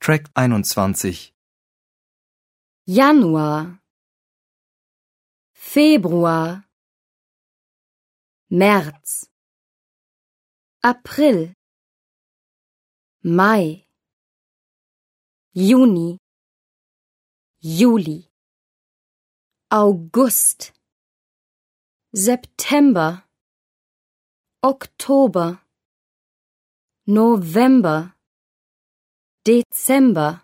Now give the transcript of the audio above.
Track 21. Januar, Februar, März, April, Mai, Juni, Juli, August, September, Oktober, November, Dezember.